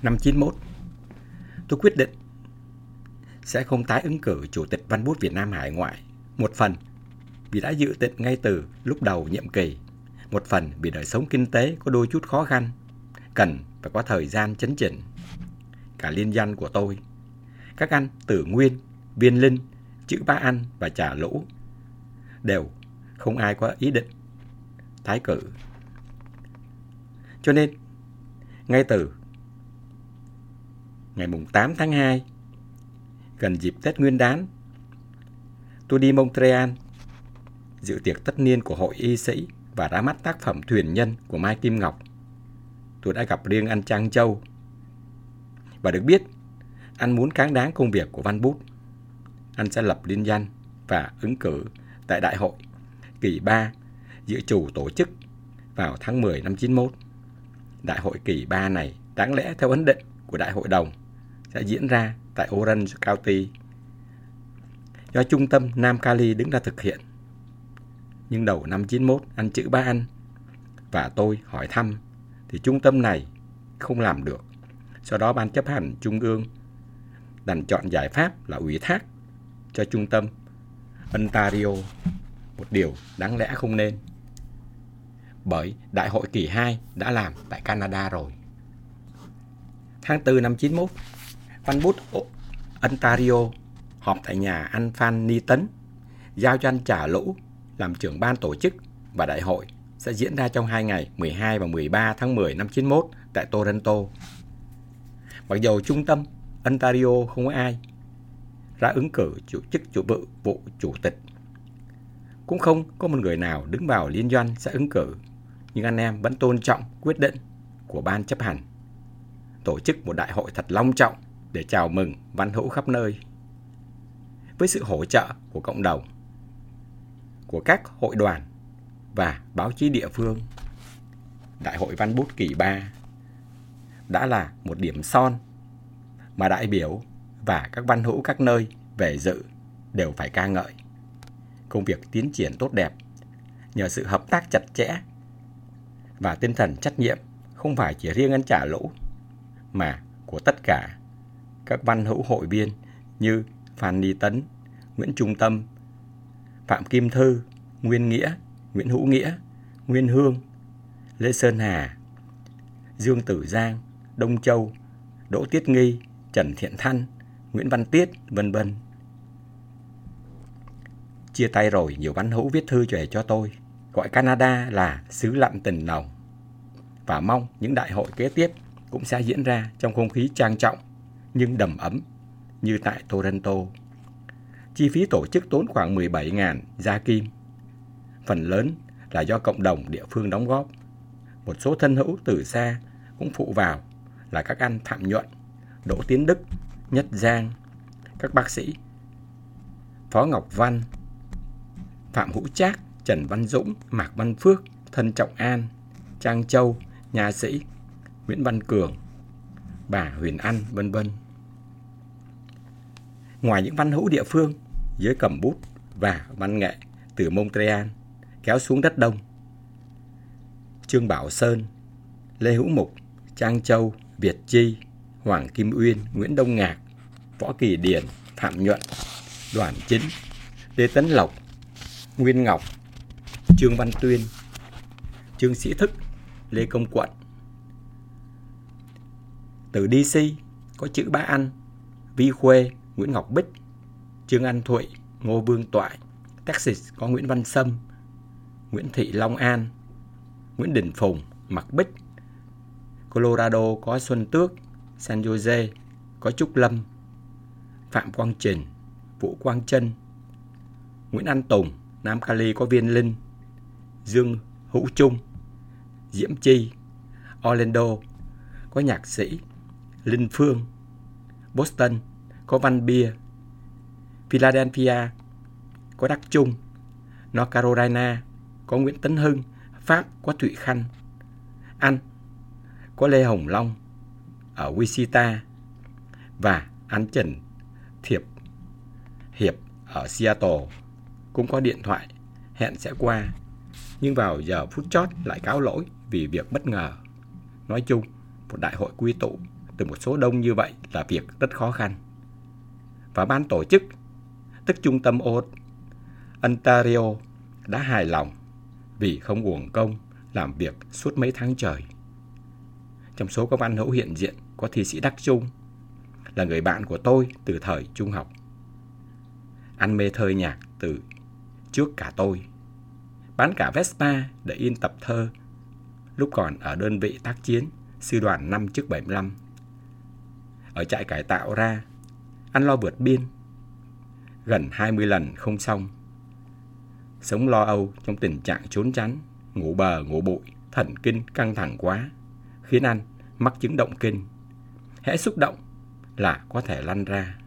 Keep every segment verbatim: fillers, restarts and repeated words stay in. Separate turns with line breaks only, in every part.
năm chín mốt, tôi quyết định sẽ không tái ứng cử Chủ tịch Văn bút Việt Nam hải ngoại. Một phần vì đã dự định ngay từ lúc đầu nhiệm kỳ, một phần vì đời sống kinh tế có đôi chút khó khăn, cần phải có thời gian chấn chỉnh. Cả liên danh của tôi, các anh Tử Nguyên, Viên Linh, Chữ Ba Ăn và Trà Lũ đều không ai có ý định tái cử. Cho nên, ngay từ ngày tám tháng hai, gần dịp Tết Nguyên đán, tôi đi Montreal dự tiệc tất niên của Hội Y sĩ và ra mắt tác phẩm Thuyền Nhân của Mai Kim Ngọc. Tôi đã gặp riêng anh Trang Châu và được biết anh muốn cáng đáng công việc của Văn Bút. Anh sẽ lập liên danh và ứng cử tại đại hội kỳ ba dự trù tổ chức vào tháng mười năm chín mốt. Đại hội kỳ ba này đáng lẽ theo ấn định của đại hội đồng sẽ diễn ra tại Orange County do trung tâm Nam Cali đứng ra thực hiện. Nhưng đầu năm chín mốt, anh Chữ Ba Ăn và tôi hỏi thăm thì trung tâm này không làm được. Sau đó Ban chấp hành Trung ương đành chọn giải pháp là ủy thác cho trung tâm Ontario, một điều đáng lẽ không nên, bởi đại hội kỳ hai đã làm tại Canada rồi. Tháng tư năm chín mốt, Văn bút Ontario họp tại nhà anh Phan Ni Tấn, giao cho anh Trà Lũ làm trưởng ban tổ chức, và đại hội sẽ diễn ra trong hai ngày mười hai và mười ba tháng mười năm chín mốt tại Toronto. Mặc dù trung tâm Ontario không có ai ra ứng cử chủ chức chủ vụ vụ chủ tịch, cũng không có một người nào đứng vào liên doanh sẽ ứng cử, nhưng anh em vẫn tôn trọng quyết định của ban chấp hành, tổ chức một đại hội thật long trọng để chào mừng văn hữu khắp nơi. Với sự hỗ trợ của cộng đồng, của các hội đoàn và báo chí địa phương, đại hội Văn bút kỳ ba đã là một điểm son mà đại biểu và các văn hữu các nơi về dự đều phải ca ngợi. Công việc tiến triển tốt đẹp nhờ sự hợp tác chặt chẽ và tinh thần trách nhiệm không phải chỉ riêng anh Trà Lũ, mà của tất cả các văn hữu hội viên như Phan Ni Tấn, Nguyễn Trung Tâm, Phạm Kim Thư, Nguyên Nghĩa, Nguyễn Hữu Nghĩa, Nguyên Hương, Lê Sơn Hà, Dương Tử Giang, Đông Châu, Đỗ Tiết Nghi, Trần Thiện Thanh, Nguyễn Văn Tiết, vân vân. Chia tay rồi, nhiều văn hữu viết thư về cho tôi, gọi Canada là xứ lặng tình nồng, và mong những đại hội kế tiếp cũng sẽ diễn ra trong không khí trang trọng nhưng đầm ấm như tại Toronto. Chi phí tổ chức tốn khoảng mười bảy nghìn gia kim. Phần lớn là do cộng đồng địa phương đóng góp. Một số thân hữu từ xa cũng phụ vào là các anh Phạm Nhuận, Đỗ Tiến Đức, Nhất Giang, các bác sĩ Phó Ngọc Văn, Phạm Hữu Trác, Trần Văn Dũng, Mạc Văn Phước, Thân Trọng An, Trang Châu, Nha Sĩ, Nguyễn Văn Cường, bà Huyền Anh, vân vân. Ngoài những văn hữu địa phương, giới cầm bút và văn nghệ từ Montreal kéo xuống đất Đông, Trương Bảo Sơn, Lê Hữu Mục, Trang Châu, Việt Chi, Hoàng Kim Uyên, Nguyễn Đông Ngạc, Võ Kỳ Điển, Phạm Nhuận, Đoàn Chính, Lê Tấn Lộc, Nguyên Ngọc, Trương Văn Tuyên, Trương Sĩ Thức, Lê Công Quận. Từ đê xê có Chữ Ba Ăn, Vi Khuê, Nguyễn Ngọc Bích, Trương An Thụy, Ngô Vương Toại. Texas có Nguyễn Văn Sâm, Nguyễn Thị Long An, Nguyễn Đình Phùng, Mạc Bích. Colorado có Xuân Tước, San Jose có Trúc Lâm, Phạm Quang Trình, Vũ Quang Trân, Nguyễn An Tùng. Nam Cali có Viên Linh, Dương Hữu Trung, Diễm Chi. Orlando có nhạc sĩ Linh Phương. Boston có Văn Bia. Philadelphia có Đắc Trung. North Carolina có Nguyễn Tấn Hưng. Pháp có Thụy Khanh. Anh có Lê Hồng Long ở Wichita, và anh Trần Thiệp Hiệp ở Seattle cũng có điện thoại hẹn sẽ qua, nhưng vào giờ phút chót lại cáo lỗi vì việc bất ngờ. Nói chung, một đại hội quy tụ từ một số đông như vậy là việc rất khó khăn. Và ban tổ chức, tức Trung tâm Ontario, đã hài lòng vì không uổng công làm việc suốt mấy tháng trời. Trong số các văn hữu hiện diện có thi sĩ Đắc Trung, là người bạn của tôi từ thời trung học. Anh mê thơ nhạc từ trước cả tôi, bán cả Vespa để in tập thơ lúc còn ở đơn vị tác chiến sư đoàn năm trước bảy mươi lăm. Ở trại cải tạo ra, anh lo vượt biên gần hai mươi lần không xong. Sống lo âu trong tình trạng trốn tránh, ngủ bờ ngủ bụi, thần kinh căng thẳng quá, khiến anh mắc chứng động kinh. Hễ xúc động là có thể lăn ra.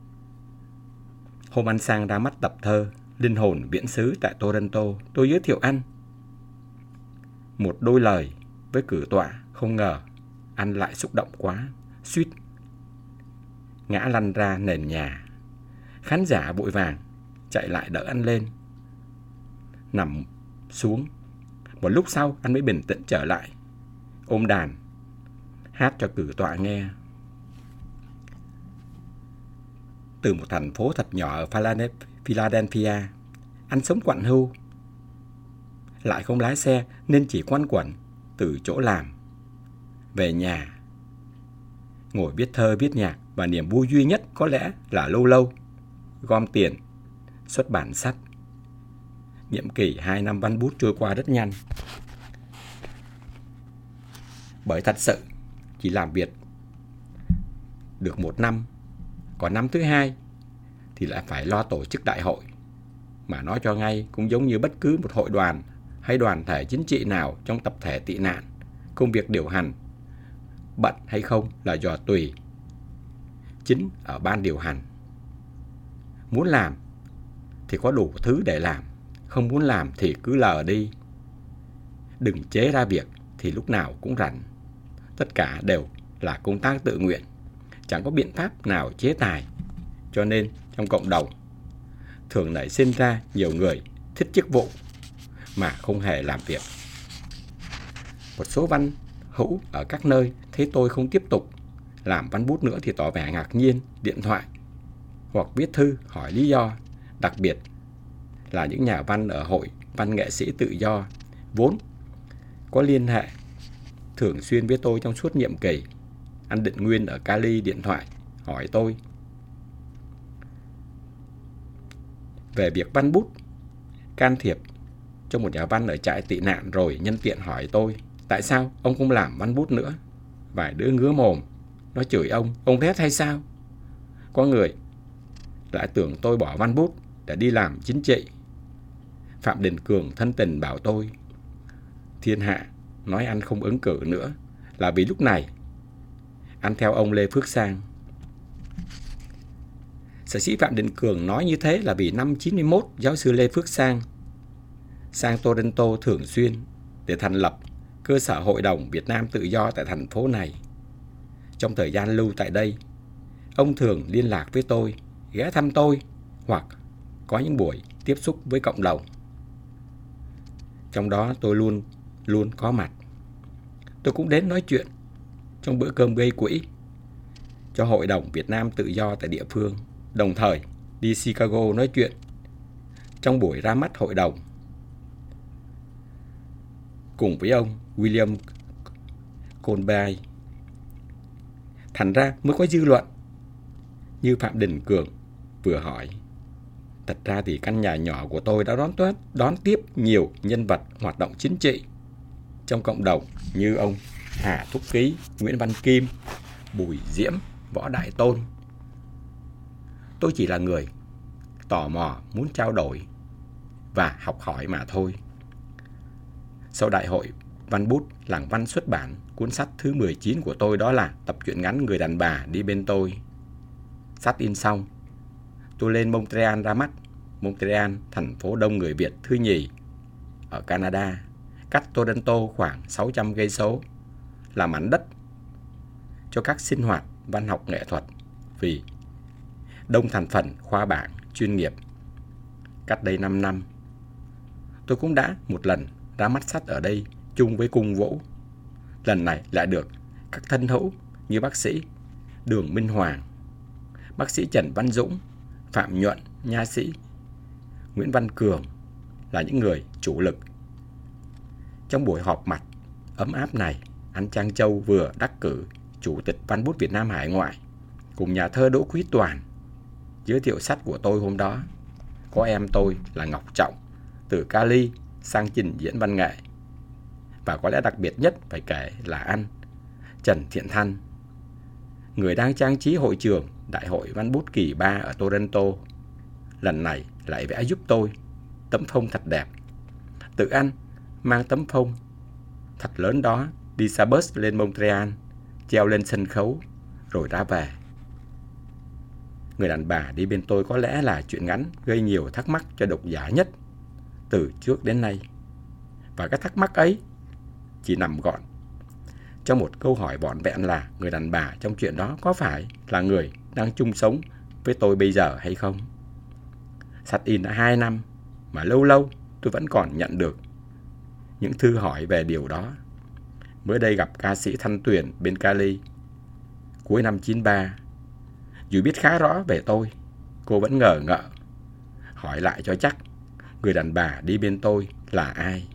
Hôm anh sang ra mắt tập thơ Linh hồn viễn xứ tại Toronto, tôi giới thiệu anh một đôi lời với cử tọa. Không ngờ anh lại xúc động quá, suýt ngã lăn ra nền nhà. Khán giả vội vàng chạy lại đỡ anh lên, nằm xuống. Một lúc sau anh mới bình tĩnh trở lại, ôm đàn hát cho cử tọa nghe. Từ một thành phố thật nhỏ ở Philadelphia, anh sống quạnh hưu, lại không lái xe nên chỉ quanh quẩn từ chỗ làm về nhà, ngồi viết thơ viết nhạc. Và niềm vui duy nhất có lẽ là lâu lâu gom tiền xuất bản sách. Nhiệm kỳ hai năm văn bút trôi qua rất nhanh, bởi thật sự chỉ làm việc được một năm, còn năm thứ hai thì lại phải lo tổ chức đại hội. Mà nói cho ngay, cũng giống như bất cứ một hội đoàn hay đoàn thể chính trị nào trong tập thể tị nạn, công việc điều hành bận hay không là do tùy chính ở ban điều hành. Muốn làm thì có đủ thứ để làm, không muốn làm thì cứ lờ đi. Đừng chế ra việc thì lúc nào cũng rảnh. Tất cả đều là công tác tự nguyện, chẳng có biện pháp nào chế tài. Cho nên trong cộng đồng thường nảy sinh ra nhiều người thích chức vụ mà không hề làm việc. Một số văn hữu ở các nơi thấy tôi không tiếp tục làm văn bút nữa thì tỏ vẻ ngạc nhiên, điện thoại hoặc viết thư hỏi lý do. Đặc biệt là những nhà văn ở Hội Văn nghệ sĩ tự do, vốn có liên hệ thường xuyên với tôi trong suốt nhiệm kỳ. Anh Định Nguyên ở Cali điện thoại hỏi tôi về việc văn bút, can thiệp cho một nhà văn ở trại tị nạn, rồi nhân tiện hỏi tôi tại sao ông không làm văn bút nữa. Vài đứa ngứa mồm, nó chửi ông, ông rét hay sao? Có người lại tưởng tôi bỏ văn bút để đi làm chính trị. Phạm Đình Cường thân tình bảo tôi thiên hạ nói anh không ứng cử nữa là vì lúc này anh theo ông Lê Phước Sang. Sở sĩ Phạm Đình Cường nói như thế là vì năm chín mươi mốt, giáo sư Lê Phước Sang sang Toronto thường xuyên để thành lập cơ sở Hội đồng Việt Nam Tự Do tại thành phố này. Trong thời gian lưu tại đây, ông thường liên lạc với tôi, ghé thăm tôi hoặc có những buổi tiếp xúc với cộng đồng. Trong đó tôi luôn luôn có mặt. Tôi cũng đến nói chuyện trong bữa cơm gây quỹ cho Hội đồng Việt Nam Tự Do tại địa phương, đồng thời đi Chicago nói chuyện trong buổi ra mắt hội đồng cùng với ông William Colby. Thành ra mới có dư luận như Phạm Đình Cường vừa hỏi. Thật ra thì căn nhà nhỏ của tôi đã đón, đón tiếp nhiều nhân vật hoạt động chính trị trong cộng đồng như ông Hà Thúc Ký, Nguyễn Văn Kim, Bùi Diễm, Võ Đại Tôn. Tôi chỉ là người tò mò muốn trao đổi và học hỏi mà thôi. Sau đại hội văn bút, Làng Văn xuất bản cuốn sách thứ mười chín của tôi, đó là tập truyện ngắn Người đàn bà đi bên tôi. Sách in xong, tôi lên Montreal ra mắt. Montreal, thành phố đông người Việt thứ nhì ở Canada, cách Toronto khoảng sáu trăm cây số, là mảnh đất cho các sinh hoạt văn học nghệ thuật vì đông thành phần khoa bảng chuyên nghiệp. Cách đây năm năm, tôi cũng đã một lần ra mắt sách ở đây chung với Cung Vũ. Lần này lại được các thân hữu như bác sĩ Đường Minh Hoàng, bác sĩ Trần Văn Dũng, Phạm Nhuận, nha sĩ Nguyễn Văn Cường là những người chủ lực. Trong buổi họp mặt ấm áp này, anh Trang Châu vừa đắc cử Chủ tịch Văn bút Việt Nam hải ngoại cùng nhà thơ Đỗ Quý Toàn. Giới thiệu sách của tôi hôm đó có em tôi là Ngọc Trọng từ Cali sang trình diễn văn nghệ. Và có lẽ đặc biệt nhất phải kể là anh Trần Thiện Thanh, người đang trang trí hội trường Đại hội Văn bút kỳ ba ở Toronto. Lần này lại vẽ giúp tôi tấm phông thật đẹp. Tự anh mang tấm phông thật lớn đó đi xa bus lên Montreal, treo lên sân khấu rồi ra về. Người đàn bà đi bên tôi có lẽ là truyện ngắn gây nhiều thắc mắc cho độc giả nhất từ trước đến nay. Và cái thắc mắc ấy chỉ nằm gọn trong một câu hỏi vỏn vẹn là người đàn bà trong chuyện đó có phải là người đang chung sống với tôi bây giờ hay không? Sách in đã hai năm mà lâu lâu tôi vẫn còn nhận được những thư hỏi về điều đó. Mới đây gặp ca sĩ Thanh Tuyền bên Cali cuối năm chín ba. Dù biết khá rõ về tôi, cô vẫn ngờ ngợ hỏi lại cho chắc người đàn bà đi bên tôi là ai.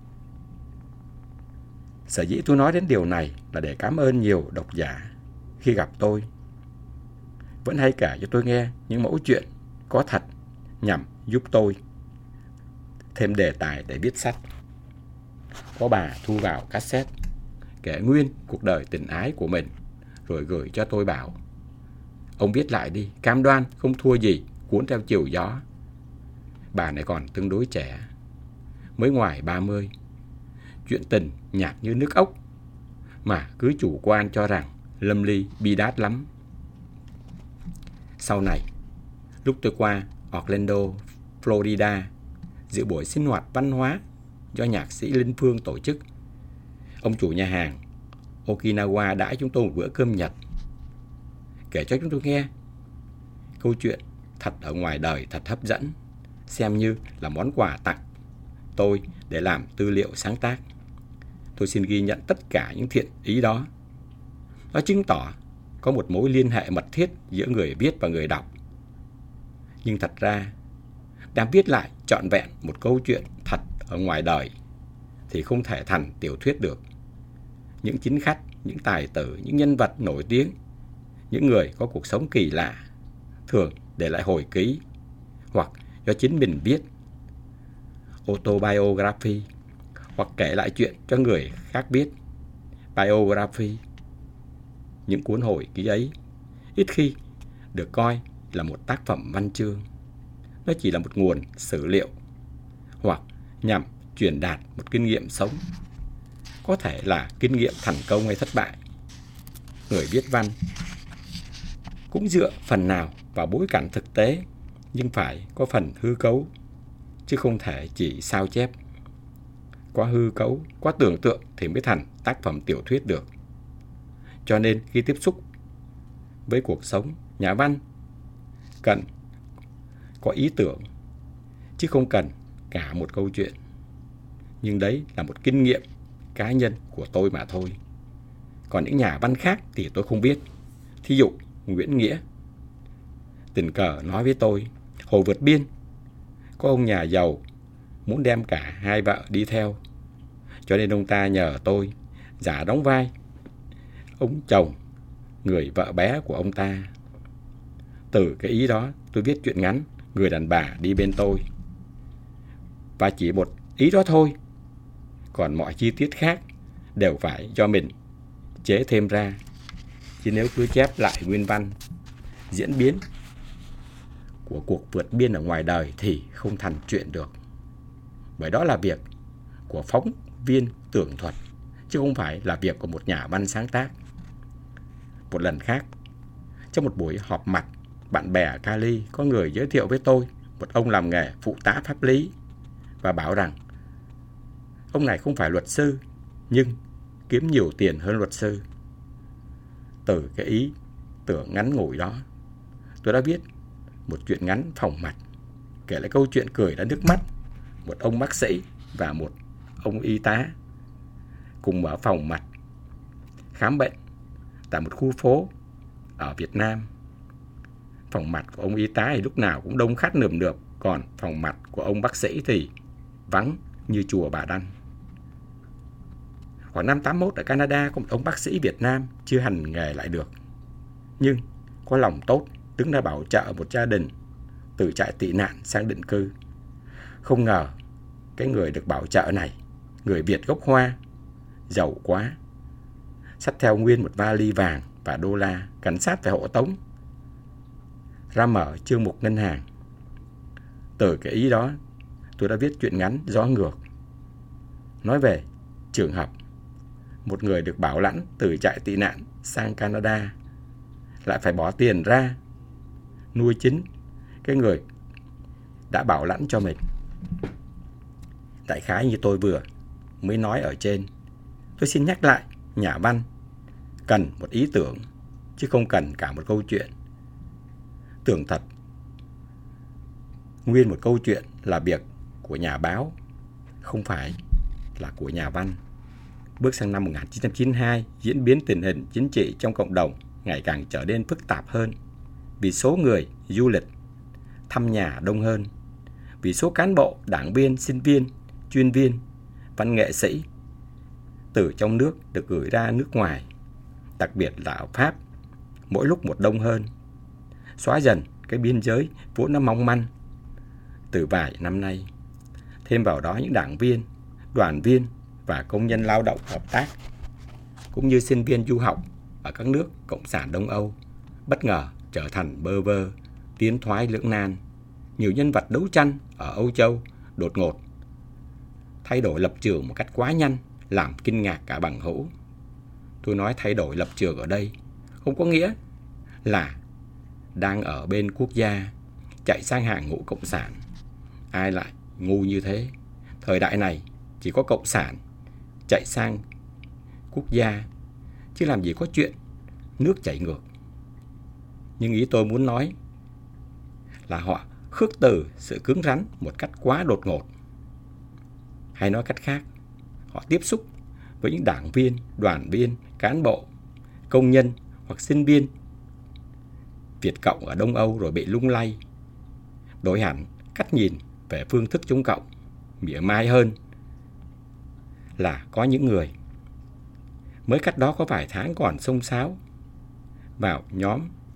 Sở dĩ tôi nói đến điều này là để cảm ơn nhiều độc giả khi gặp tôi vẫn hay kể cho tôi nghe những mẫu chuyện có thật nhằm giúp tôi thêm đề tài để viết sách. Có bà thu vào cassette kể nguyên cuộc đời tình ái của mình rồi gửi cho tôi bảo: ông viết lại đi, cam đoan không thua gì cuốn theo chiều gió. Bà này còn tương đối trẻ, mới ngoài ba mươi, chuyện tình nhạt như nước ốc, mà cứ chủ quan cho rằng lâm ly bi đát lắm. Sau này, lúc tôi qua Orlando, Florida, dự buổi sinh hoạt văn hóa do nhạc sĩ Linh Phương tổ chức, ông chủ nhà hàng Okinawa đãi chúng tôi một bữa cơm Nhật, kể cho chúng tôi nghe câu chuyện thật ở ngoài đời thật hấp dẫn, xem như là món quà tặng tôi để làm tư liệu sáng tác. Tôi xin ghi nhận tất cả những thiện ý đó. Nó chứng tỏ có một mối liên hệ mật thiết giữa người viết và người đọc. Nhưng thật ra, đang viết lại trọn vẹn một câu chuyện thật ở ngoài đời thì không thể thành tiểu thuyết được. Những chính khách, những tài tử, những nhân vật nổi tiếng, những người có cuộc sống kỳ lạ thường để lại hồi ký hoặc do chính mình viết autobiography, hoặc kể lại chuyện cho người khác biết biography. Những cuốn hồi ký ấy ít khi được coi là một tác phẩm văn chương. Nó chỉ là một nguồn sử liệu hoặc nhằm truyền đạt một kinh nghiệm sống, có thể là kinh nghiệm thành công hay thất bại. Người viết văn cũng dựa phần nào vào bối cảnh thực tế, nhưng phải có phần hư cấu, chứ không thể chỉ sao chép. Quá hư cấu, quá tưởng tượng thì mới thành tác phẩm tiểu thuyết được. Cho nên khi tiếp xúc với cuộc sống, nhà văn cần có ý tưởng, chứ không cần cả một câu chuyện. Nhưng đấy là một kinh nghiệm cá nhân của tôi mà thôi. Còn những nhà văn khác thì tôi không biết. Thí dụ Nguyễn Nghĩa tình cờ nói với tôi, hồi vượt biên có ông nhà giàu muốn đem cả hai vợ đi theo, cho nên ông ta nhờ tôi giả đóng vai ông chồng người vợ bé của ông ta. Từ cái ý đó tôi viết truyện ngắn Người đàn bà đi bên tôi. Và chỉ một ý đó thôi, còn mọi chi tiết khác đều phải do mình chế thêm ra. Chứ nếu cứ chép lại nguyên văn, diễn biến của cuộc vượt biên ở ngoài đời thì không thành chuyện được. Bởi đó là việc của phóng viên tường thuật, chứ không phải là việc của một nhà văn sáng tác. Một lần khác, trong một buổi họp mặt bạn bè ở Cali, có người giới thiệu với tôi một ông làm nghề phụ tá pháp lý và bảo rằng ông này không phải luật sư nhưng kiếm nhiều tiền hơn luật sư. Từ cái ý tưởng ngắn ngủi đó, tôi đã viết một truyện ngắn Phòng Mạch, kể lại câu chuyện cười đã nước mắt một ông bác sĩ và một ông y tá cùng mở phòng mạch khám bệnh tại một khu phố ở Việt Nam. Phòng mặt của ông y tá thì lúc nào cũng đông khách nườm nượp, còn phòng mặt của ông bác sĩ thì vắng như chùa Bà Đanh. Khoảng năm tám mốt ở Canada có một ông bác sĩ Việt Nam chưa hành nghề lại được, nhưng có lòng tốt đứng ra bảo trợ một gia đình từ trại tị nạn sang định cư. Không ngờ cái người được bảo trợ này, người Việt gốc Hoa, giàu quá, xách theo nguyên một vali vàng và đô la, cảnh sát phải hộ tống ra mở chương mục ngân hàng. Từ cái ý đó, tôi đã viết truyện ngắn Gió Ngược, nói về trường hợp một người được bảo lãnh từ trại tị nạn sang Canada lại phải bỏ tiền ra nuôi chính cái người đã bảo lãnh cho mình. Đại khái như tôi vừa mới nói ở trên, tôi xin nhắc lại, nhà văn cần một ý tưởng chứ không cần cả một câu chuyện. Tưởng thật, nguyên một câu chuyện là việc của nhà báo, không phải là của nhà văn. Bước sang năm một nghìn chín trăm chín mươi hai, diễn biến tình hình chính trị trong cộng đồng ngày càng trở nên phức tạp hơn, vì số người du lịch thăm nhà đông hơn, vì số cán bộ, đảng viên, sinh viên, chuyên viên, văn nghệ sĩ từ trong nước được gửi ra nước ngoài, đặc biệt là ở Pháp, mỗi lúc một đông hơn, xóa dần cái biên giới vốn nó mong manh từ vài năm nay. Thêm vào đó những đảng viên, đoàn viên và công nhân lao động hợp tác, cũng như sinh viên du học ở các nước Cộng sản Đông Âu, bất ngờ trở thành bơ vơ, tiến thoái lưỡng nan. Nhiều nhân vật đấu tranh ở Âu Châu đột ngột thay đổi lập trường một cách quá nhanh, làm kinh ngạc cả bằng hữu. Tôi nói thay đổi lập trường ở đây không có nghĩa là đang ở bên quốc gia chạy sang hàng ngũ cộng sản. Ai lại ngu như thế? Thời đại này chỉ có cộng sản chạy sang quốc gia, chứ làm gì có chuyện nước chảy ngược. Nhưng ý tôi muốn nói là họ khước từ sự cứng rắn một cách quá đột ngột. Hay nói cách khác, họ tiếp xúc với những đảng viên, đoàn viên, cán bộ, công nhân hoặc sinh viên Việt Cộng ở Đông Âu rồi bị lung lay, đổi hẳn cách nhìn về phương thức chống cộng, mỉa mai hơn là có những người mới cách đó có vài tháng còn xông xáo vào nhóm,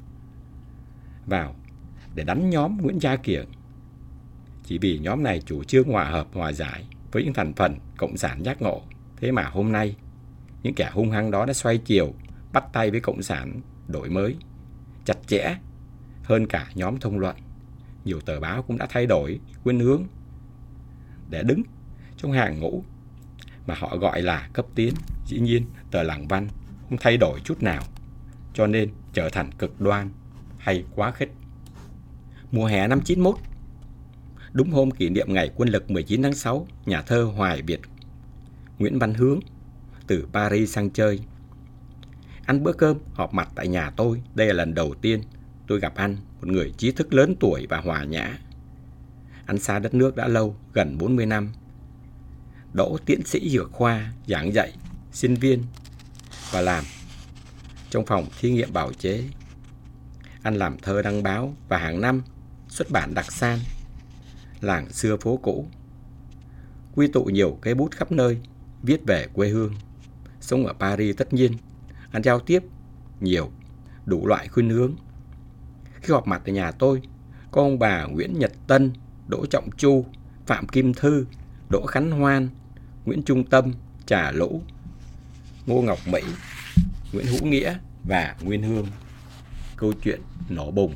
vào để đánh nhóm Nguyễn Gia Kiểng, chỉ vì nhóm này chủ trương hòa hợp hòa giải với những thành phần cộng sản giác ngộ. Thế mà hôm nay những kẻ hung hăng đó đã xoay chiều, bắt tay với cộng sản đổi mới chặt chẽ hơn cả nhóm thông luận. Nhiều tờ báo cũng đã thay đổi khuynh hướng để đứng trong hàng ngũ mà họ gọi là cấp tiến. Dĩ nhiên tờ Làng Văn không thay đổi chút nào, cho nên trở thành cực đoan hay quá khích. Mùa hè năm chín mốt, đúng hôm kỷ niệm ngày quân lực mười chín tháng sáu, nhà thơ Hoài Việt Nguyễn Văn Hướng từ Paris sang chơi. Ăn bữa cơm họp mặt tại nhà tôi. Đây là lần đầu tiên tôi gặp anh, một người trí thức lớn tuổi và hòa nhã. Anh xa đất nước đã lâu, gần bốn mươi năm. Đỗ tiến sĩ dược khoa, giảng dạy sinh viên và làm trong phòng thí nghiệm bào chế. Anh làm thơ đăng báo và hàng năm xuất bản đặc san Làng Xưa Phố Cũ, quy tụ nhiều cây bút khắp nơi, viết về quê hương. Sống ở Paris tất nhiên, anh giao tiếp nhiều, đủ loại khuynh hướng. Khi họp mặt ở nhà tôi, có ông bà Nguyễn Nhật Tân, Đỗ Trọng Chu, Phạm Kim Thư, Đỗ Khánh Hoan, Nguyễn Trung Tâm, Trà Lũ, Ngô Ngọc Mỹ, Nguyễn Hữu Nghĩa và Nguyên Hương. Câu chuyện nổ bùng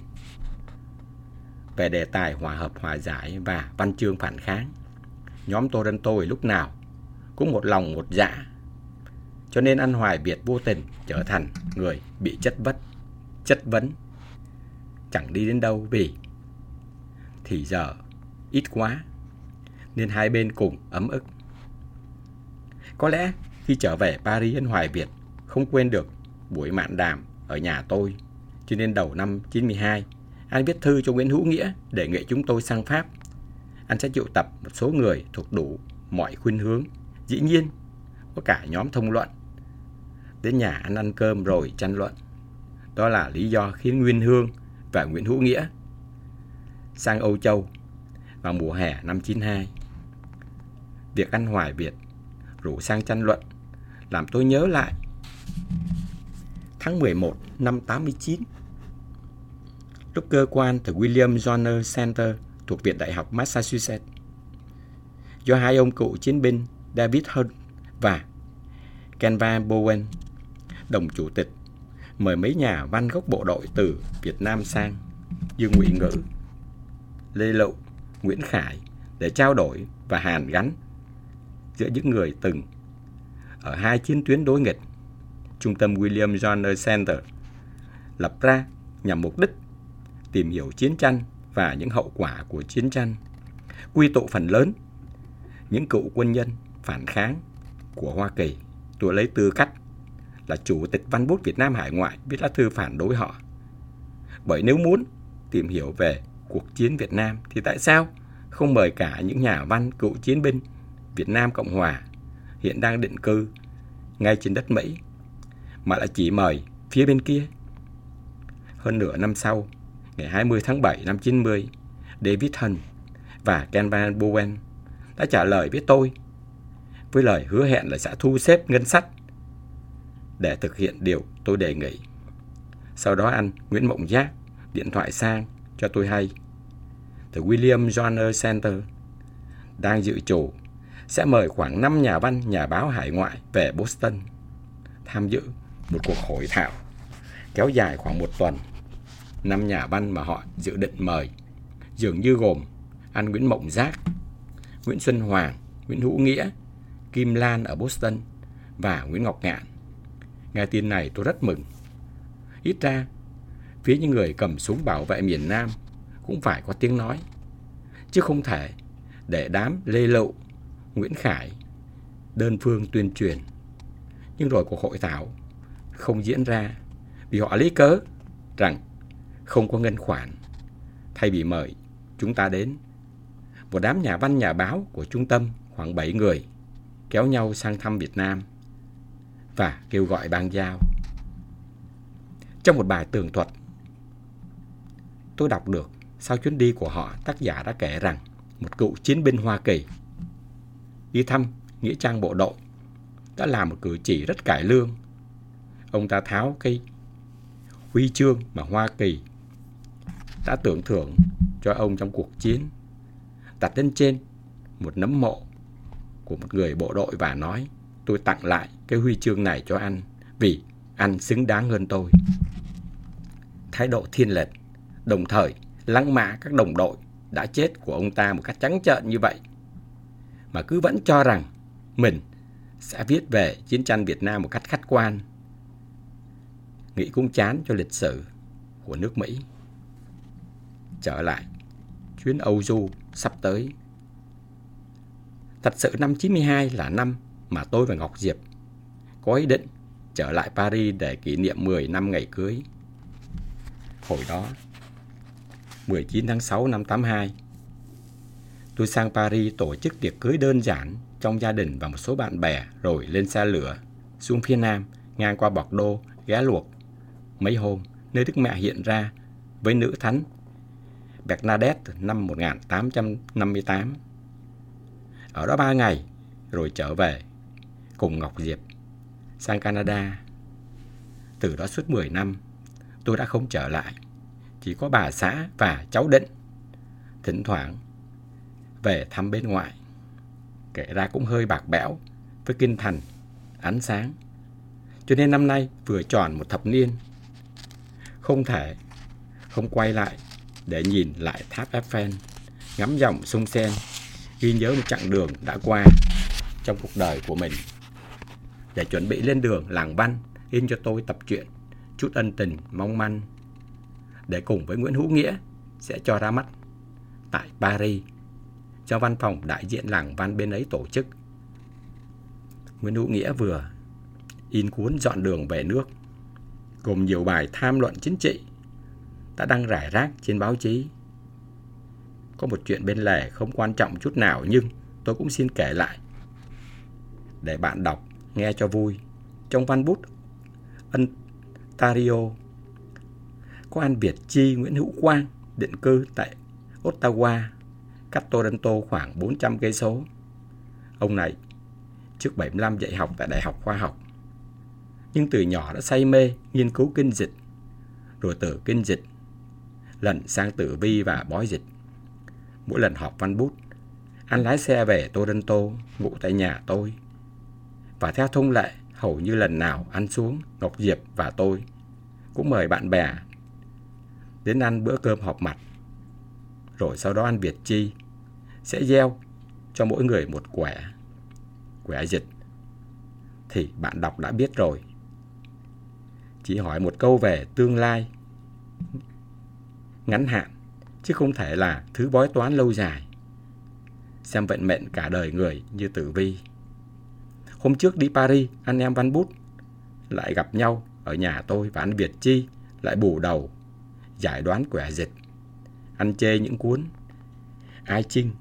về đề tài hòa hợp hòa giải và văn chương phản kháng. Nhóm Toronto lúc nào cũng một lòng một dạ, cho nên anh Hoài Việt vô tình trở thành người bị chất vấn, chất vấn chẳng đi đến đâu vì thì giờ ít quá, nên hai bên cùng ấm ức. Có lẽ khi trở về Paris, anh Hoài Việt không quên được buổi mạn đàm ở nhà tôi, cho nên đầu năm chín mươi hai, anh viết thư cho Nguyễn Hữu Nghĩa đề nghị chúng tôi sang Pháp. Anh sẽ triệu tập một số người thuộc đủ mọi khuynh hướng, dĩ nhiên có cả nhóm thông luận, đến nhà ăn ăn cơm rồi tranh luận. Đó là lý do khiến Nguyên Hương và Nguyễn Hữu Nghĩa sang Âu Châu vào mùa hè năm chín hai. Việc ăn Hoài Việt rủ sang tranh luận làm tôi nhớ lại tháng mười một năm tám mươi chín, lúc cơ quan The William Joyner Center thuộc Viện Đại học Massachusetts do hai ông cựu chiến binh David Hunt và Canva Bowen, đồng chủ tịch, mời mấy nhà văn gốc bộ đội từ Việt Nam sang như Ngụy Ngữ, Lê Lậu, Nguyễn Khải để trao đổi và hàn gắn giữa những người từng ở hai chiến tuyến đối nghịch. Trung tâm William Joyner Center lập ra nhằm mục đích tìm hiểu chiến tranh và những hậu quả của chiến tranh, quy tụ phần lớn những cựu quân nhân phản kháng của Hoa Kỳ. Tôi lấy tư cách là chủ tịch văn bút Việt Nam hải ngoại viết lá thư phản đối họ. Bởi nếu muốn tìm hiểu về cuộc chiến Việt Nam thì tại sao không mời cả những nhà văn cựu chiến binh Việt Nam Cộng Hòa hiện đang định cư ngay trên đất Mỹ, mà lại chỉ mời phía bên kia? Hơn nửa năm sau, ngày hai mươi tháng bảy năm chín mươi, David Hunt và Canva Bowen đã trả lời với tôi với lời hứa hẹn là sẽ thu xếp ngân sách để thực hiện điều tôi đề nghị. Sau đó anh Nguyễn Mộng Giác điện thoại sang cho tôi hay The William Joyner Center đang dự trù sẽ mời khoảng năm nhà văn, nhà báo hải ngoại về Boston tham dự một cuộc hội thảo kéo dài khoảng một tuần. Năm nhà văn mà họ dự định mời dường như gồm anh Nguyễn Mộng Giác, Nguyễn Xuân Hoàng, Nguyễn Hữu Nghĩa, Kim Lan ở Boston và Nguyễn Ngọc Ngạn. Nghe tin này tôi rất mừng. Ít ra, phía những người cầm súng bảo vệ miền Nam cũng phải có tiếng nói, chứ không thể để đám Lê Lậu, Nguyễn Khải đơn phương tuyên truyền. Nhưng rồi cuộc hội thảo không diễn ra vì họ lấy cớ rằng không có ngân khoản. Thay vì mời chúng ta đến, một đám nhà văn nhà báo của trung tâm khoảng bảy người kéo nhau sang thăm Việt Nam và kêu gọi bang giao. Trong một bài tường thuật, tôi đọc được sau chuyến đi của họ, tác giả đã kể rằng một cựu chiến binh Hoa Kỳ đi thăm nghĩa trang bộ đội đã làm một cử chỉ rất cải lương. Ông ta tháo cây huy chương mà Hoa Kỳ đã tưởng thưởng cho ông trong cuộc chiến, đặt lên trên một nấm mộ của một người bộ đội và nói: tôi tặng lại cái huy chương này cho anh vì anh xứng đáng hơn tôi. Thái độ thiên lệch, đồng thời lăng mạ các đồng đội đã chết của ông ta một cách trắng trợn như vậy, mà cứ vẫn cho rằng mình sẽ viết về chiến tranh Việt Nam một cách khách quan. Nghĩ cũng chán cho lịch sử của nước Mỹ. Trở lại chuyến Âu Du sắp tới. Thật sự năm chín mươi hai là năm mà tôi và Ngọc Diệp có ý định trở lại Paris để kỷ niệm mười năm ngày cưới. Hồi đó, mười chín tháng sáu năm tám mươi hai, tôi sang Paris tổ chức tiệc cưới đơn giản trong gia đình và một số bạn bè, rồi lên xe lửa xuống phía Nam, ngang qua Bordeaux, ghé luộc mấy hôm nơi Đức Mẹ hiện ra với nữ thánh Bernadette năm một nghìn tám trăm năm mươi tám. Ở đó ba ngày rồi trở về cùng Ngọc Diệp sang Canada. Từ đó suốt mười năm tôi đã không trở lại. Chỉ có bà xã và cháu Định thỉnh thoảng về thăm bên ngoại. Kể ra cũng hơi bạc bẽo với kinh thành ánh sáng. Cho nên năm nay vừa tròn một thập niên, không thể không quay lại để nhìn lại tháp Eiffel, ngắm dòng sông Seine, ghi nhớ một chặng đường đã qua trong cuộc đời của mình. Để chuẩn bị lên đường, Làng Văn in cho tôi tập truyện Chút Ân Tình Mong Manh, để cùng với Nguyễn Hữu Nghĩa sẽ cho ra mắt tại Paris, cho văn phòng đại diện Làng Văn bên ấy tổ chức. Nguyễn Hữu Nghĩa vừa in cuốn Dọn Đường Về Nước, gồm nhiều bài tham luận chính trị đã đăng rải rác trên báo chí. Có một chuyện bên lề không quan trọng chút nào, nhưng tôi cũng xin kể lại để bạn đọc nghe cho vui. Trong văn bút Ontario. Có anh Việt Chi Nguyễn Hữu Quang định cư tại Ottawa, cách Toronto khoảng bốn trăm cây số. Ông này trước bảy mươi lăm dạy học tại Đại học Khoa học, nhưng từ nhỏ đã say mê nghiên cứu kinh dịch, rồi từ kinh dịch lần sang tử vi và bói dịch. Mỗi lần họp văn bút, anh lái xe về Toronto ngủ tại nhà tôi. Và theo thông lệ, hầu như lần nào anh xuống, Ngọc Diệp và tôi cũng mời bạn bè đến ăn bữa cơm họp mặt. Rồi sau đó anh Việt Chi sẽ gieo cho mỗi người một quẻ, quẻ dịch. Thì bạn đọc đã biết rồi. Chỉ hỏi một câu về tương lai ngắn hạn, chứ không thể là thứ bói toán lâu dài, xem vận mệnh cả đời người như tử vi. Hôm trước đi Paris, anh em văn bút lại gặp nhau ở nhà tôi, và anh Việt Chi lại bù đầu giải đoán quẻ dịch. Anh chê những cuốn Ái Chinh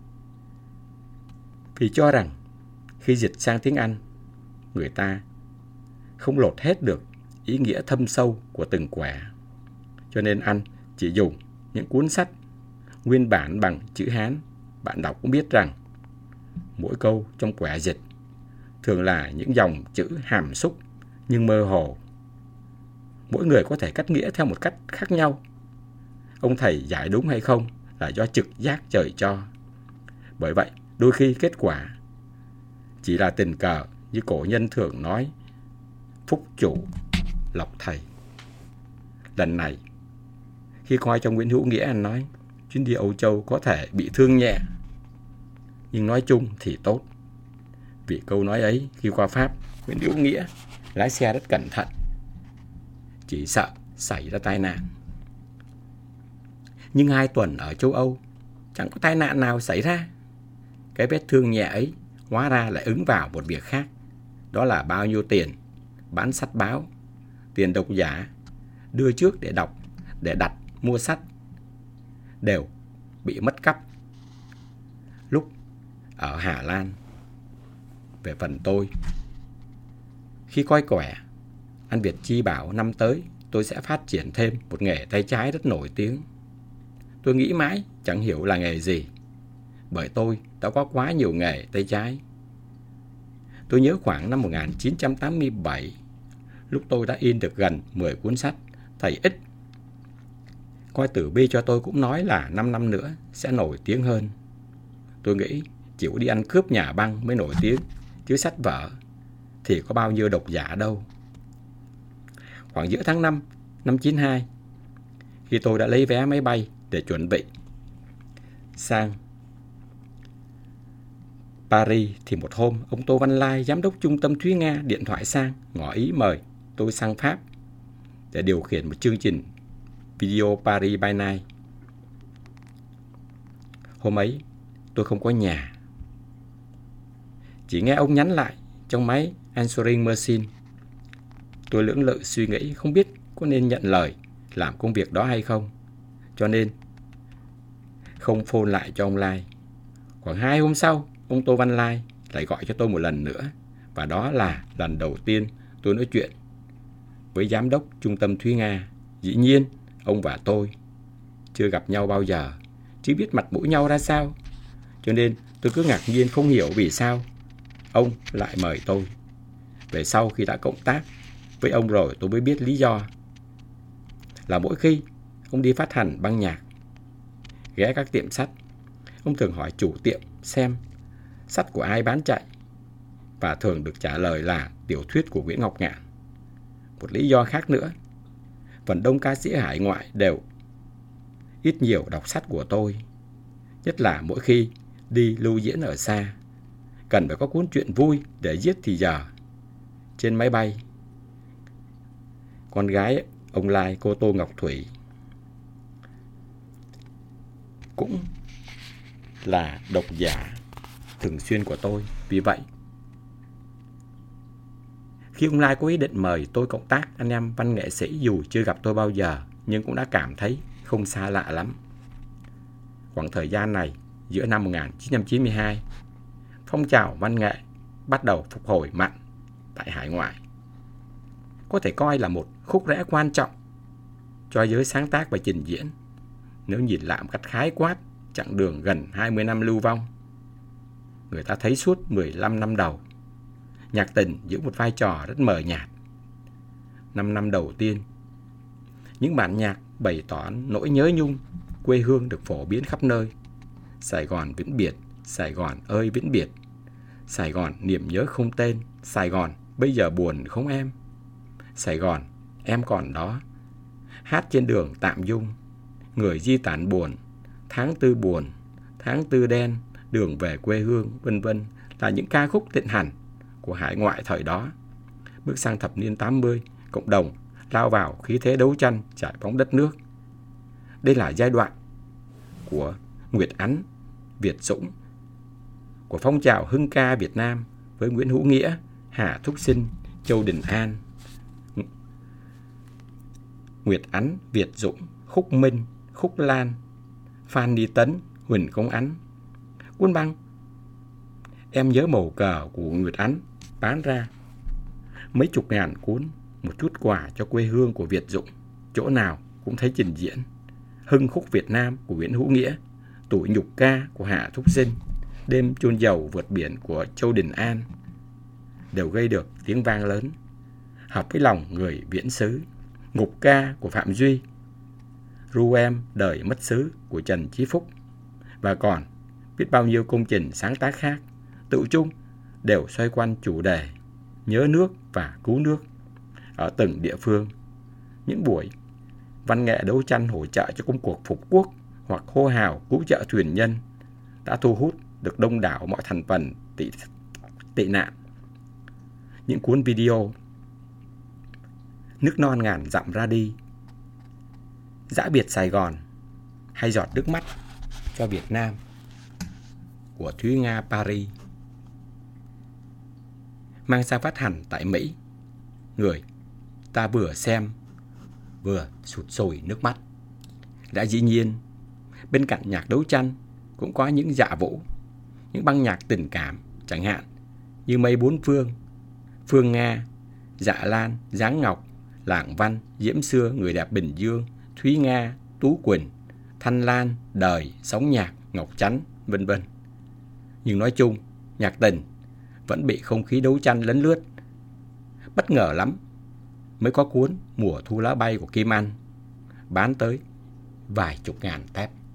vì cho rằng khi dịch sang tiếng Anh, người ta không lột hết được ý nghĩa thâm sâu của từng quẻ. Cho nên anh chỉ dùng những cuốn sách nguyên bản bằng chữ Hán. Bạn đọc cũng biết rằng mỗi câu trong quẻ dịch thường là những dòng chữ hàm xúc nhưng mơ hồ. Mỗi người có thể cắt nghĩa theo một cách khác nhau. Ông thầy giải đúng hay không là do trực giác trời cho. Bởi vậy, đôi khi kết quả chỉ là tình cờ, như cổ nhân thường nói, phúc chủ lộc thầy. Lần này, khi coi trong Nguyễn Hữu Nghĩa, anh nói chuyến đi Âu Châu có thể bị thương nhẹ, nhưng nói chung thì tốt. Vì câu nói ấy, khi qua Pháp, Nguyễn Hữu Nghĩa lái xe rất cẩn thận, chỉ sợ xảy ra tai nạn. Nhưng hai tuần ở châu Âu chẳng có tai nạn nào xảy ra. Cái vết thương nhẹ ấy hóa ra lại ứng vào một việc khác. Đó là bao nhiêu tiền bán sách báo, tiền độc giả đưa trước để đọc, để đặt mua sách đều bị mất cắp lúc ở Hà Lan. Về phần tôi, khi coi quẻ, anh Việt Chi bảo năm tới tôi sẽ phát triển thêm một nghề tay trái rất nổi tiếng. Tôi nghĩ mãi chẳng hiểu là nghề gì, bởi tôi đã có quá nhiều nghề tay trái. Tôi nhớ khoảng năm một nghìn chín trăm tám mươi bảy, lúc tôi đã in được gần mười cuốn sách, thầy Ích coi tử vi cho tôi cũng nói là năm năm nữa sẽ nổi tiếng hơn. Tôi nghĩ chịu đi ăn cướp nhà băng mới nổi tiếng, chứ sách vở thì có bao nhiêu độc giả đâu. Khoảng giữa tháng năm năm chín hai, khi tôi đã lấy vé máy bay để chuẩn bị sang Paris, thì một hôm ông Tô Văn Lai, giám đốc trung tâm Thúy Nga, điện thoại sang ngỏ ý mời tôi sang Pháp để điều khiển một chương trình video Paris by Night. Hôm ấy tôi không có nhà, chỉ nghe ông nhắn lại trong máy answering machine. Tôi lưỡng lự suy nghĩ không biết có nên nhận lời làm công việc đó hay không, cho nên không phone lại cho ông Lai. Khoảng hai hôm sau, ông Tô Văn Lai lại gọi cho tôi một lần nữa, và đó là lần đầu tiên tôi nói chuyện với giám đốc trung tâm Thúy Nga. Dĩ nhiên, ông và tôi chưa gặp nhau bao giờ, chứ biết mặt mũi nhau ra sao. Cho nên tôi cứ ngạc nhiên không hiểu vì sao ông lại mời tôi. Về sau khi đã cộng tác với ông rồi, tôi mới biết lý do. Là mỗi khi ông đi phát hành băng nhạc, ghé các tiệm sách, ông thường hỏi chủ tiệm xem sách của ai bán chạy, và thường được trả lời là tiểu thuyết của Nguyễn Ngọc Ngạn. Một lý do khác nữa, phần đông ca sĩ hải ngoại đều ít nhiều đọc sách của tôi, nhất là mỗi khi đi lưu diễn ở xa, cần phải có cuốn truyện vui để giết thì giờ. Trên máy bay, con gái ông Lai, cô Tô Ngọc Thủy, cũng là độc giả thường xuyên của tôi. Vì vậy, khi ông Lai có ý định mời tôi cộng tác, anh em văn nghệ sĩ dù chưa gặp tôi bao giờ nhưng cũng đã cảm thấy không xa lạ lắm. Khoảng thời gian này, giữa năm một nghìn chín trăm chín mươi hai, phong trào văn nghệ bắt đầu phục hồi mạnh tại hải ngoại. có thể coi là một khúc rẽ quan trọng cho giới sáng tác và trình diễn, nếu nhìn lại một cách khái quát chặng đường gần hai mươi năm lưu vong. Người ta thấy suốt mười lăm năm đầu, nhạc tình giữ một vai trò rất mờ nhạt. Năm năm đầu tiên, những bản nhạc bày tỏ nỗi nhớ nhung quê hương được phổ biến khắp nơi. Sài Gòn vĩnh biệt, Sài Gòn ơi vĩnh biệt, Sài Gòn niềm nhớ không tên, Sài Gòn bây giờ buồn không em, Sài Gòn em còn đó, hát trên đường tạm dung, người di tản buồn, tháng tư buồn, tháng tư đen, đường về quê hương, vân vân là những ca khúc thịnh hành của hải ngoại thời đó. Bước sang thập niên tám mươi, cộng đồng lao vào khí thế đấu tranh giải phóng đất nước. Đây là giai đoạn của Nguyệt Ánh, Việt Dũng, của phong trào hưng ca Việt Nam với Nguyễn Hữu Nghĩa, Hà Thúc Sinh, Châu Đình An. Nguyệt Ánh, Việt Dũng, Khúc Minh, Khúc Lan, Phan Ni Tấn, Huỳnh Công Ánh. Cuốn băng Em nhớ màu cờ của Nguyệt Ánh bán ra mấy chục ngàn cuốn, một chút quà cho quê hương của Việt Dũng, chỗ nào cũng thấy trình diễn. Hưng khúc Việt Nam của Nguyễn Hữu Nghĩa, Tủi nhục ca của Hà Thúc Sinh, Đêm chôn dầu vượt biển của Châu Đình An đều gây được tiếng vang lớn, hợp với lòng người viễn xứ. Ngục ca của Phạm Duy, Ru Em đời mất xứ của Trần Chí Phúc, và còn biết bao nhiêu công trình sáng tác khác, tự chung đều xoay quanh chủ đề nhớ nước và cứu nước ở từng địa phương. Những buổi văn nghệ đấu tranh hỗ trợ cho công cuộc phục quốc hoặc hô hào cứu trợ thuyền nhân đã thu hút được đông đảo mọi thành phần tị, tị nạn. Những cuốn video Nước non ngàn dặm ra đi, Dã biệt Sài Gòn, hay Giọt nước mắt cho Việt Nam của Thúy Nga Paris mang sang phát hành tại Mỹ, người ta vừa xem vừa sụt sùi nước mắt. Đã dĩ nhiên, bên cạnh nhạc đấu tranh cũng có những dạ vũ, những băng nhạc tình cảm, chẳng hạn như Mây Bốn Phương, Phương Nga, Dạ Lan, Giáng Ngọc, Lạng Văn, Diễm Xưa, Người đẹp Bình Dương, Thúy Nga, Tú Quỳnh, Thanh Lan, Đời, Sóng Nhạc, Ngọc Chánh, vân vân. Nhưng nói chung, nhạc tình vẫn bị không khí đấu tranh lấn lướt. Bất ngờ lắm mới có cuốn Mùa thu lá bay của Kim Anh bán tới vài chục ngàn tép.